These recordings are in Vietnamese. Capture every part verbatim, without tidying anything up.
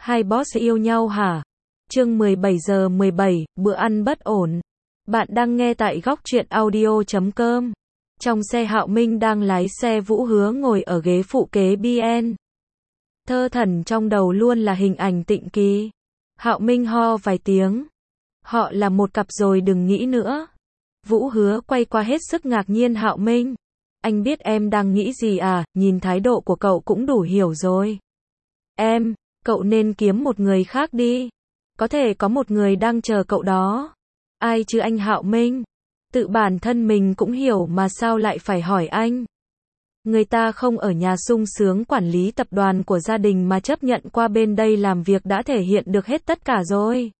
Hai boss yêu nhau hả? Chương mười bảy giờ mười bảy, bữa ăn bất ổn. Bạn đang nghe tại góc truyện audio chấm com. Trong xe Hạo Minh đang lái xe, Vũ Hứa ngồi ở ghế phụ kế bê en. Thơ thẩn trong đầu luôn là hình ảnh Tịnh Kỳ. Hạo Minh ho vài tiếng. Họ là một cặp rồi, đừng nghĩ nữa. Vũ Hứa quay qua hết sức ngạc nhiên. Hạo Minh, anh biết em đang nghĩ gì à? Nhìn thái độ của cậu cũng đủ hiểu rồi. Em, cậu nên kiếm một người khác đi. Có thể có một người đang chờ cậu đó. Ai chứ anh? Hạo Minh, tự bản thân mình cũng hiểu mà sao lại phải hỏi anh. Người ta không ở nhà sung sướng quản lý tập đoàn của gia đình mà chấp nhận qua bên đây làm việc đã thể hiện được hết tất cả rồi.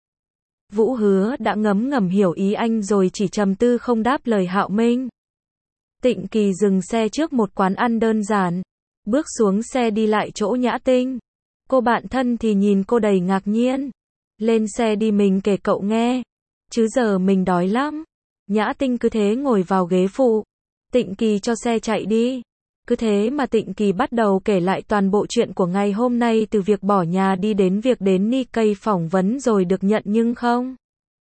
Vũ Hứa đã ngấm ngầm hiểu ý anh rồi, chỉ trầm tư không đáp lời Hạo Minh. Tịnh Kỳ dừng xe trước một quán ăn đơn giản. Bước xuống xe đi lại chỗ Nhã Tinh. Cô bạn thân thì nhìn cô đầy ngạc nhiên. Lên xe đi, mình kể cậu nghe. Chứ giờ mình đói lắm. Nhã Tinh cứ thế ngồi vào ghế phụ. Tịnh Kỳ cho xe chạy đi. Cứ thế mà Tịnh Kỳ bắt đầu kể lại toàn bộ chuyện của ngày hôm nay, từ việc bỏ nhà đi đến việc đến Nikkei phỏng vấn rồi được nhận nhưng không.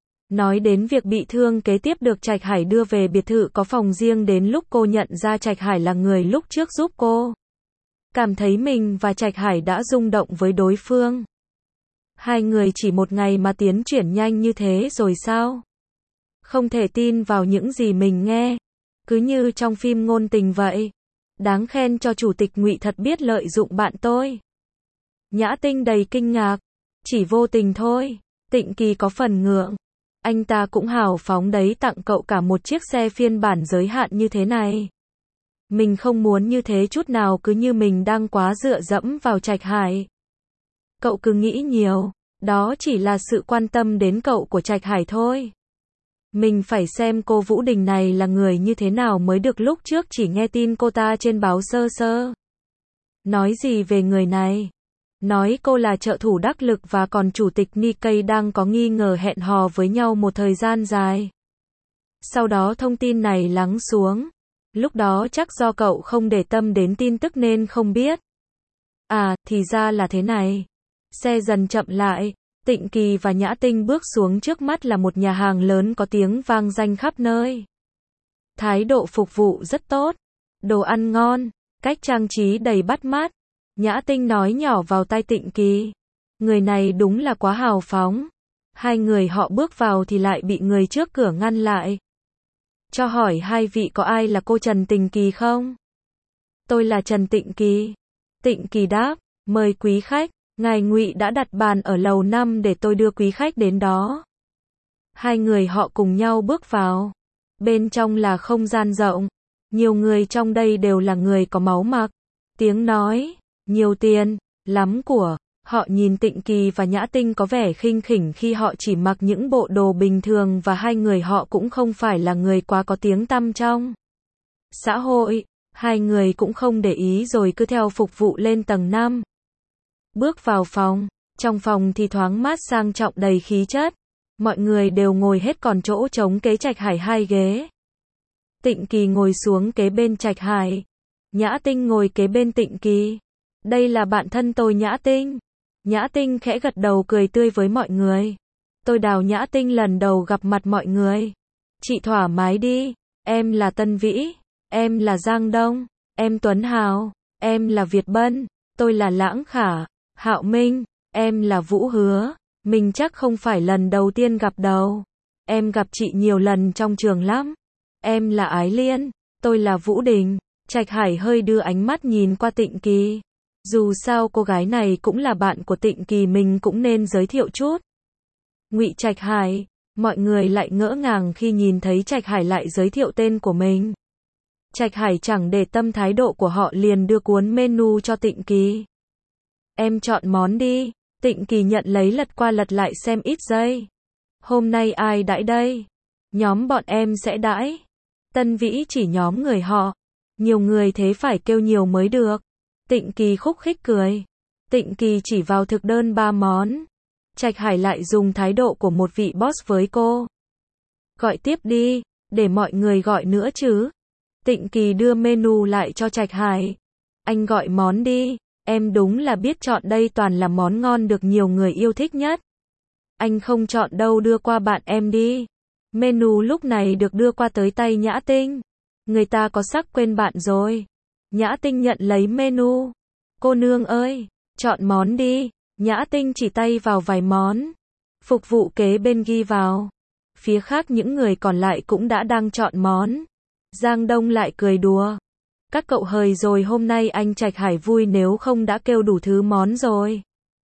Nói đến việc bị thương, kế tiếp được Trạch Hải đưa về biệt thự có phòng riêng, đến lúc cô nhận ra Trạch Hải là người lúc trước giúp cô. Cảm thấy mình và Trạch Hải đã rung động với đối phương. Hai người chỉ một ngày mà tiến triển nhanh như thế rồi sao? Không thể tin vào những gì mình nghe. Cứ như trong phim ngôn tình vậy. Đáng khen cho chủ tịch Ngụy thật biết lợi dụng bạn tôi. Nhã Tinh đầy kinh ngạc. Chỉ vô tình thôi. Tịnh Kỳ có phần ngượng. Anh ta cũng hào phóng đấy, tặng cậu cả một chiếc xe phiên bản giới hạn như thế này. Mình không muốn như thế chút nào, cứ như mình đang quá dựa dẫm vào Trạch Hải. Cậu cứ nghĩ nhiều. Đó chỉ là sự quan tâm đến cậu của Trạch Hải thôi. Mình phải xem cô Vũ Đình này là người như thế nào mới được, lúc trước chỉ nghe tin cô ta trên báo sơ sơ. Nói gì về người này? Nói cô là trợ thủ đắc lực và còn chủ tịch Nikkei đang có nghi ngờ hẹn hò với nhau một thời gian dài. Sau đó thông tin này lắng xuống. Lúc đó chắc do cậu không để tâm đến tin tức nên không biết. À, thì ra là thế này. Xe dần chậm lại. Tịnh Kỳ và Nhã Tinh bước xuống, trước mắt là một nhà hàng lớn có tiếng vang danh khắp nơi. Thái độ phục vụ rất tốt. Đồ ăn ngon. Cách trang trí đầy bắt mắt. Nhã Tinh nói nhỏ vào tai Tịnh Kỳ. Người này đúng là quá hào phóng. Hai người họ bước vào thì lại bị người trước cửa ngăn lại. Cho hỏi hai vị có ai là cô Trần Tịnh Kỳ không? Tôi là Trần Tịnh Kỳ. Tịnh Kỳ đáp, mời quý khách. Ngài Ngụy đã đặt bàn ở lầu năm để tôi đưa quý khách đến đó. Hai người họ cùng nhau bước vào. Bên trong là không gian rộng. Nhiều người trong đây đều là người có máu mặc. Tiếng nói, nhiều tiền, lắm của. Họ nhìn Tịnh Kỳ và Nhã Tinh có vẻ khinh khỉnh khi họ chỉ mặc những bộ đồ bình thường, và hai người họ cũng không phải là người quá có tiếng tăm trong xã hội. Hai người cũng không để ý rồi cứ theo phục vụ lên tầng năm. Bước vào phòng. Trong phòng thì thoáng mát, sang trọng, đầy khí chất. Mọi người đều ngồi hết, còn chỗ trống kế Trạch Hải hai ghế. Tịnh Kỳ ngồi xuống kế bên Trạch Hải. Nhã Tinh ngồi kế bên Tịnh Kỳ. Đây là bạn thân tôi, Nhã Tinh. Nhã Tinh khẽ gật đầu cười tươi với mọi người. Tôi Đào. Nhã Tinh lần đầu gặp mặt mọi người. Chị thoải mái đi. Em là Tân Vĩ. Em là Giang Đông. Em Tuấn Hào. Em là Việt Bân. Tôi là Lãng Khả. Hạo Minh. Em là Vũ Hứa. Mình chắc không phải lần đầu tiên gặp đâu. Em gặp chị nhiều lần trong trường lắm. Em là Ái Liên. Tôi là Vũ Đình. Trạch Hải hơi đưa ánh mắt nhìn qua Tịnh Kỳ. Dù sao cô gái này cũng là bạn của Tịnh Kỳ, mình cũng nên giới thiệu chút. Ngụy Trạch Hải. Mọi người lại ngỡ ngàng khi nhìn thấy Trạch Hải lại giới thiệu tên của mình. Trạch Hải chẳng để tâm thái độ của họ, liền đưa cuốn menu cho Tịnh Kỳ. Em chọn món đi. Tịnh Kỳ nhận lấy, lật qua lật lại xem ít giây. Hôm nay ai đãi đây? Nhóm bọn em sẽ đãi. Tân Vĩ chỉ nhóm người họ. Nhiều người thế phải kêu nhiều mới được. Tịnh Kỳ khúc khích cười. Tịnh Kỳ chỉ vào thực đơn ba món. Trạch Hải lại dùng thái độ của một vị boss với cô. Gọi tiếp đi, để mọi người gọi nữa chứ. Tịnh Kỳ đưa menu lại cho Trạch Hải. Anh gọi món đi. Em đúng là biết chọn, đây toàn là món ngon được nhiều người yêu thích nhất. Anh không chọn đâu, đưa qua bạn em đi. Menu lúc này được đưa qua tới tay Nhã Tinh. Người ta có sắc quên bạn rồi. Nhã Tinh nhận lấy menu. Cô nương ơi, chọn món đi. Nhã Tinh chỉ tay vào vài món. Phục vụ kế bên ghi vào. Phía khác những người còn lại cũng đã đang chọn món. Giang Đông lại cười đùa. Các cậu hời rồi, hôm nay anh Trạch Hải vui nếu không đã kêu đủ thứ món rồi.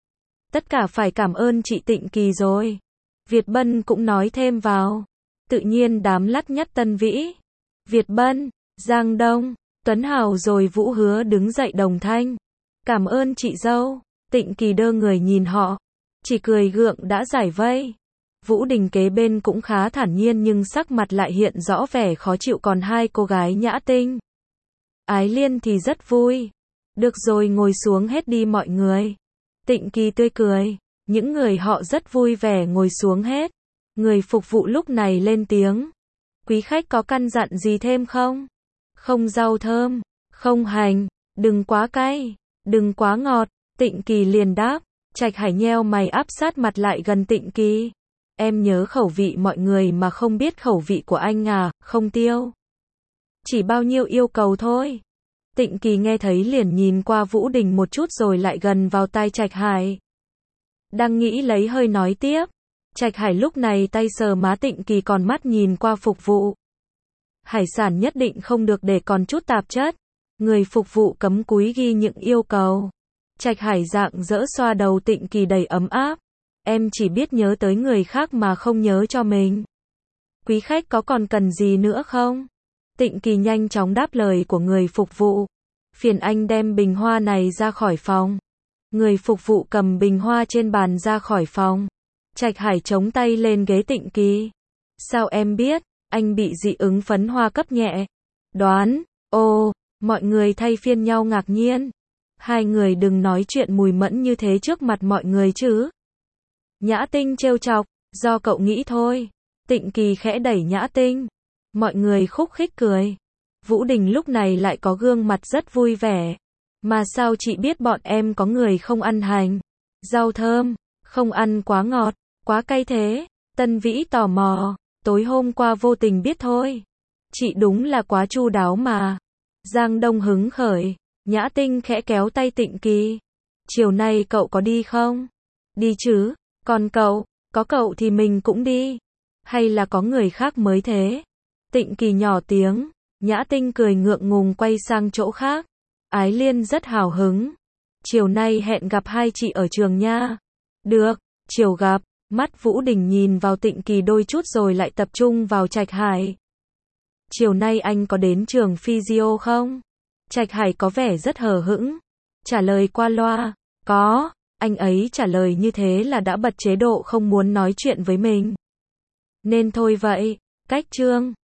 Tất cả phải cảm ơn chị Tịnh Kỳ rồi. Việt Bân cũng nói thêm vào. Tự nhiên đám lắt nhắt Tân Vĩ, Việt Bân, Giang Đông, Tuấn Hào rồi Vũ Hứa đứng dậy đồng thanh. Cảm ơn chị dâu. Tịnh Kỳ đơ người nhìn họ. Chỉ cười gượng đã giải vây. Vũ Đình kế bên cũng khá thản nhiên nhưng sắc mặt lại hiện rõ vẻ khó chịu, còn hai cô gái Nhã Tinh, Ái Liên thì rất vui. Được rồi, ngồi xuống hết đi mọi người. Tịnh Kỳ tươi cười. Những người họ rất vui vẻ ngồi xuống hết. Người phục vụ lúc này lên tiếng. Quý khách có căn dặn gì thêm không? Không rau thơm, không hành, đừng quá cay, đừng quá ngọt. Tịnh Kỳ liền đáp. Trạch Hải nheo mày áp sát mặt lại gần Tịnh Kỳ. Em nhớ khẩu vị mọi người mà không biết khẩu vị của anh à, không tiêu. Chỉ bao nhiêu yêu cầu thôi. Tịnh Kỳ nghe thấy liền nhìn qua Vũ Đình một chút rồi lại gần vào tai Trạch Hải. Đang nghĩ lấy hơi nói tiếp. Trạch Hải lúc này tay sờ má Tịnh Kỳ còn mắt nhìn qua phục vụ. Hải sản nhất định không được để còn chút tạp chất. Người phục vụ cấm cúi ghi những yêu cầu. Trạch Hải dạng dỡ xoa đầu Tịnh Kỳ đầy ấm áp. Em chỉ biết nhớ tới người khác mà không nhớ cho mình. Quý khách có còn cần gì nữa không? Tịnh Kỳ nhanh chóng đáp lời của người phục vụ. Phiền anh đem bình hoa này ra khỏi phòng. Người phục vụ cầm bình hoa trên bàn ra khỏi phòng. Trạch Hải chống tay lên ghế Tịnh Kỳ. Sao em biết? Anh bị dị ứng phấn hoa cấp nhẹ. Đoán. Ồ, mọi người thay phiên nhau ngạc nhiên. Hai người đừng nói chuyện mùi mẫn như thế trước mặt mọi người chứ. Nhã Tinh trêu chọc. Do cậu nghĩ thôi. Tịnh Kỳ khẽ đẩy Nhã Tinh. Mọi người khúc khích cười. Vũ Đình lúc này lại có gương mặt rất vui vẻ. Mà sao chị biết bọn em có người không ăn hành, rau thơm, không ăn quá ngọt, quá cay thế? Tân Vĩ tò mò. Tối hôm qua vô tình biết thôi. Chị đúng là quá chu đáo mà. Giang Đông hứng khởi. Nhã Tinh khẽ kéo tay Tịnh Kỳ. Chiều nay cậu có đi không? Đi chứ. Còn cậu? Có cậu thì mình cũng đi. Hay là có người khác mới thế? Tịnh Kỳ nhỏ tiếng. Nhã Tinh cười ngượng ngùng quay sang chỗ khác. Ái Liên rất hào hứng. Chiều nay hẹn gặp hai chị ở trường nha. Được, chiều gặp. Mắt Vũ Đình nhìn vào Tịnh Kỳ đôi chút rồi lại tập trung vào Trạch Hải. Chiều nay anh có đến trường physio không? Trạch Hải có vẻ rất hờ hững. Trả lời qua loa. Có. Anh ấy trả lời như thế là đã bật chế độ không muốn nói chuyện với mình. Nên thôi vậy. Cách chương.